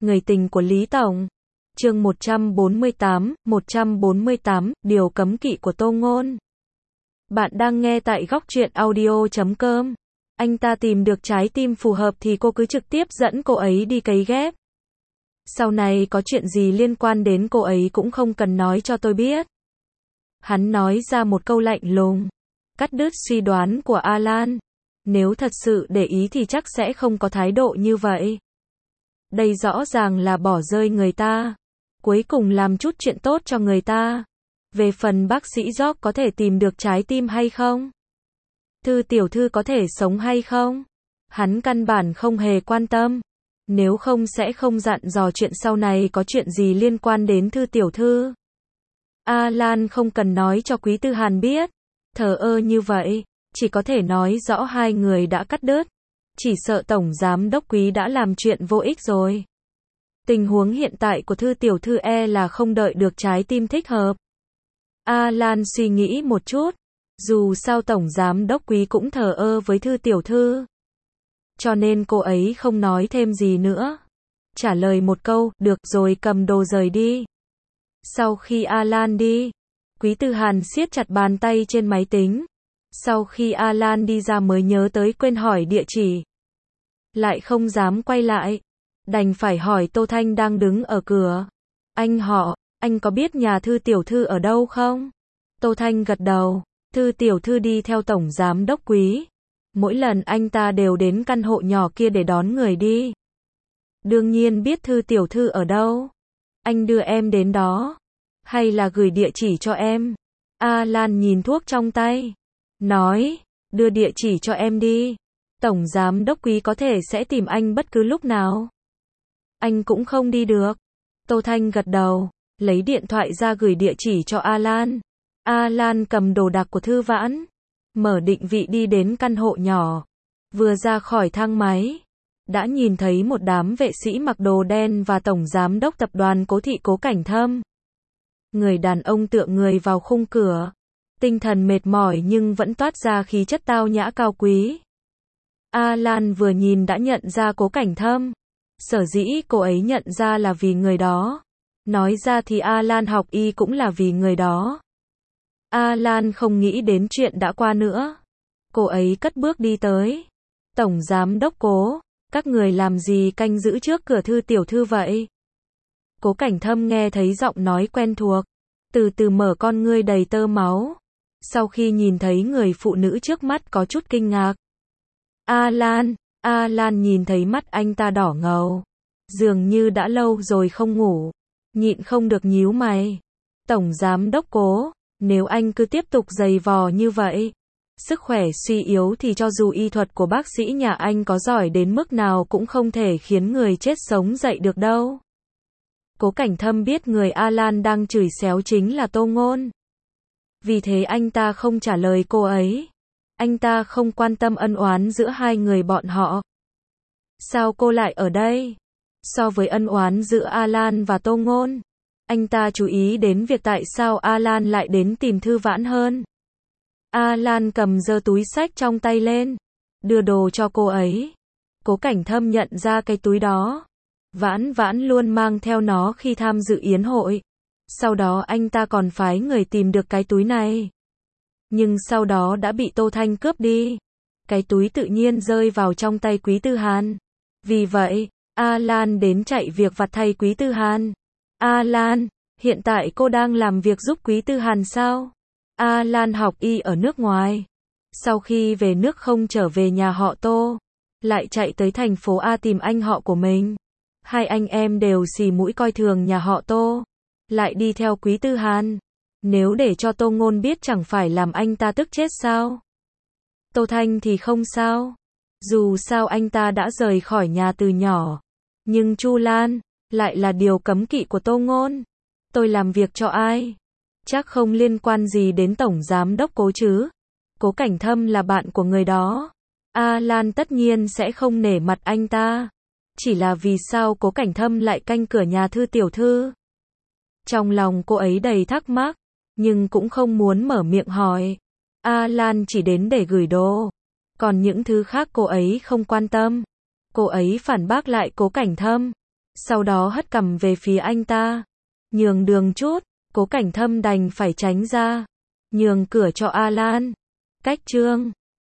Người tình của Lý Tổng. Chương 148, điều cấm kỵ của Tô Ngôn. Bạn đang nghe tại góc truyện audio.com. Anh ta tìm được trái tim phù hợp thì cô cứ trực tiếp dẫn cô ấy đi cấy ghép. Sau này có chuyện gì liên quan đến cô ấy cũng không cần nói cho tôi biết. Hắn nói ra một câu lạnh lùng, cắt đứt suy đoán của Alan. Nếu thật sự để ý thì chắc sẽ không có thái độ như vậy. Đây rõ ràng là bỏ rơi người ta. Cuối cùng làm chút chuyện tốt cho người ta. Về phần bác sĩ George có thể tìm được trái tim hay không? Thư tiểu thư có thể sống hay không? Hắn căn bản không hề quan tâm. Nếu không sẽ không dặn dò chuyện sau này có chuyện gì liên quan đến Thư tiểu thư. Alan không cần nói cho Quý Tư Hàn biết. Thờ ơ như vậy, chỉ có thể nói rõ hai người đã cắt đứt. Chỉ sợ Tổng Giám Đốc Quý đã làm chuyện vô ích rồi. Tình huống hiện tại của Thư tiểu thư là không đợi được trái tim thích hợp. Alan suy nghĩ một chút. Dù sao Tổng Giám Đốc Quý cũng thờ ơ với Thư tiểu thư. Cho nên cô ấy không nói thêm gì nữa. Trả lời một câu, được rồi, cầm đồ rời đi. Sau khi Alan đi, Quý Tư Hàn siết chặt bàn tay trên máy tính. Sau khi Alan đi ra mới nhớ tới quên hỏi địa chỉ. Lại không dám quay lại. Đành phải hỏi Tô Thanh đang đứng ở cửa. Anh có biết nhà Thư tiểu thư ở đâu không? Tô Thanh gật đầu. Thư tiểu thư đi theo Tổng Giám Đốc Quý. Mỗi lần anh ta đều đến căn hộ nhỏ kia để đón người đi. Đương nhiên biết Thư tiểu thư ở đâu. Anh đưa em đến đó. Hay là gửi địa chỉ cho em? Alan nhìn thuốc trong tay. Nói, đưa địa chỉ cho em đi. Tổng Giám Đốc Quý có thể sẽ tìm anh bất cứ lúc nào. Anh cũng không đi được. Tô Thanh gật đầu, lấy điện thoại ra gửi địa chỉ cho Alan. Alan cầm đồ đạc của Thư Vãn, mở định vị đi đến căn hộ nhỏ. Vừa ra khỏi thang máy, đã nhìn thấy một đám vệ sĩ mặc đồ đen và Tổng Giám Đốc Tập đoàn Cố Thị Cố Cảnh Thâm. Người đàn ông tựa người vào khung cửa. Tinh thần mệt mỏi nhưng vẫn toát ra khí chất tao nhã cao quý. Alan vừa nhìn đã nhận ra Cố Cảnh Thâm. Sở dĩ cô ấy nhận ra là vì người đó. Nói ra thì Alan học y cũng là vì người đó. Alan không nghĩ đến chuyện đã qua nữa. Cô ấy cất bước đi tới. Tổng Giám Đốc Cố, các người làm gì canh giữ trước cửa Thư tiểu thư vậy? Cố Cảnh Thâm nghe thấy giọng nói quen thuộc. Từ từ mở con ngươi đầy tơ máu. Sau khi nhìn thấy người phụ nữ trước mắt có chút kinh ngạc. Alan nhìn thấy mắt anh ta đỏ ngầu. Dường như đã lâu rồi không ngủ. Nhịn không được nhíu mày. Tổng Giám Đốc Cố, nếu anh cứ tiếp tục giày vò như vậy, sức khỏe suy yếu thì cho dù y thuật của bác sĩ nhà anh có giỏi đến mức nào cũng không thể khiến người chết sống dậy được đâu. Cố Cảnh Thâm biết người Alan đang chửi xéo chính là Tô Ngôn. Vì thế anh ta không trả lời cô ấy. Anh ta không quan tâm ân oán giữa hai người bọn họ. Sao cô lại ở đây? So với ân oán giữa Alan và Tô Ngôn, anh ta chú ý đến việc tại sao Alan lại đến tìm Thư Vãn hơn. Alan cầm giơ túi xách trong tay lên, đưa đồ cho cô ấy. Cố Cảnh Thâm nhận ra cái túi đó. Vãn luôn mang theo nó khi tham dự yến hội. Sau đó anh ta còn phái người tìm được cái túi này. Nhưng sau đó đã bị Tô Thanh cướp đi. Cái túi tự nhiên rơi vào trong tay Quý Tư Hàn. Vì vậy, Alan đến chạy việc vặt thay Quý Tư Hàn. Alan, hiện tại cô đang làm việc giúp Quý Tư Hàn sao? Alan học y ở nước ngoài. Sau khi về nước không trở về nhà họ Tô, lại chạy tới thành phố A tìm anh họ của mình. Hai anh em đều xì mũi coi thường nhà họ Tô. Lại đi theo Quý Tư Hàn. Nếu để cho Tô Ngôn biết chẳng phải làm anh ta tức chết sao? Tô Thanh thì không sao. Dù sao anh ta đã rời khỏi nhà từ nhỏ. Nhưng Chu Lan lại là điều cấm kỵ của Tô Ngôn. Tôi làm việc cho ai? Chắc không liên quan gì đến Tổng Giám Đốc Cố chứ. Cố Cảnh Thâm là bạn của người đó. Alan tất nhiên sẽ không nể mặt anh ta. Chỉ là vì sao Cố Cảnh Thâm lại canh cửa nhà Thư tiểu thư? Trong lòng cô ấy đầy thắc mắc, nhưng cũng không muốn mở miệng hỏi. Alan chỉ đến để gửi đồ. Còn những thứ khác cô ấy không quan tâm. Cô ấy phản bác lại Cố Cảnh Thâm. Sau đó hất cằm về phía anh ta. Nhường đường chút, Cố Cảnh Thâm đành phải tránh ra. Nhường cửa cho Alan. Cách chương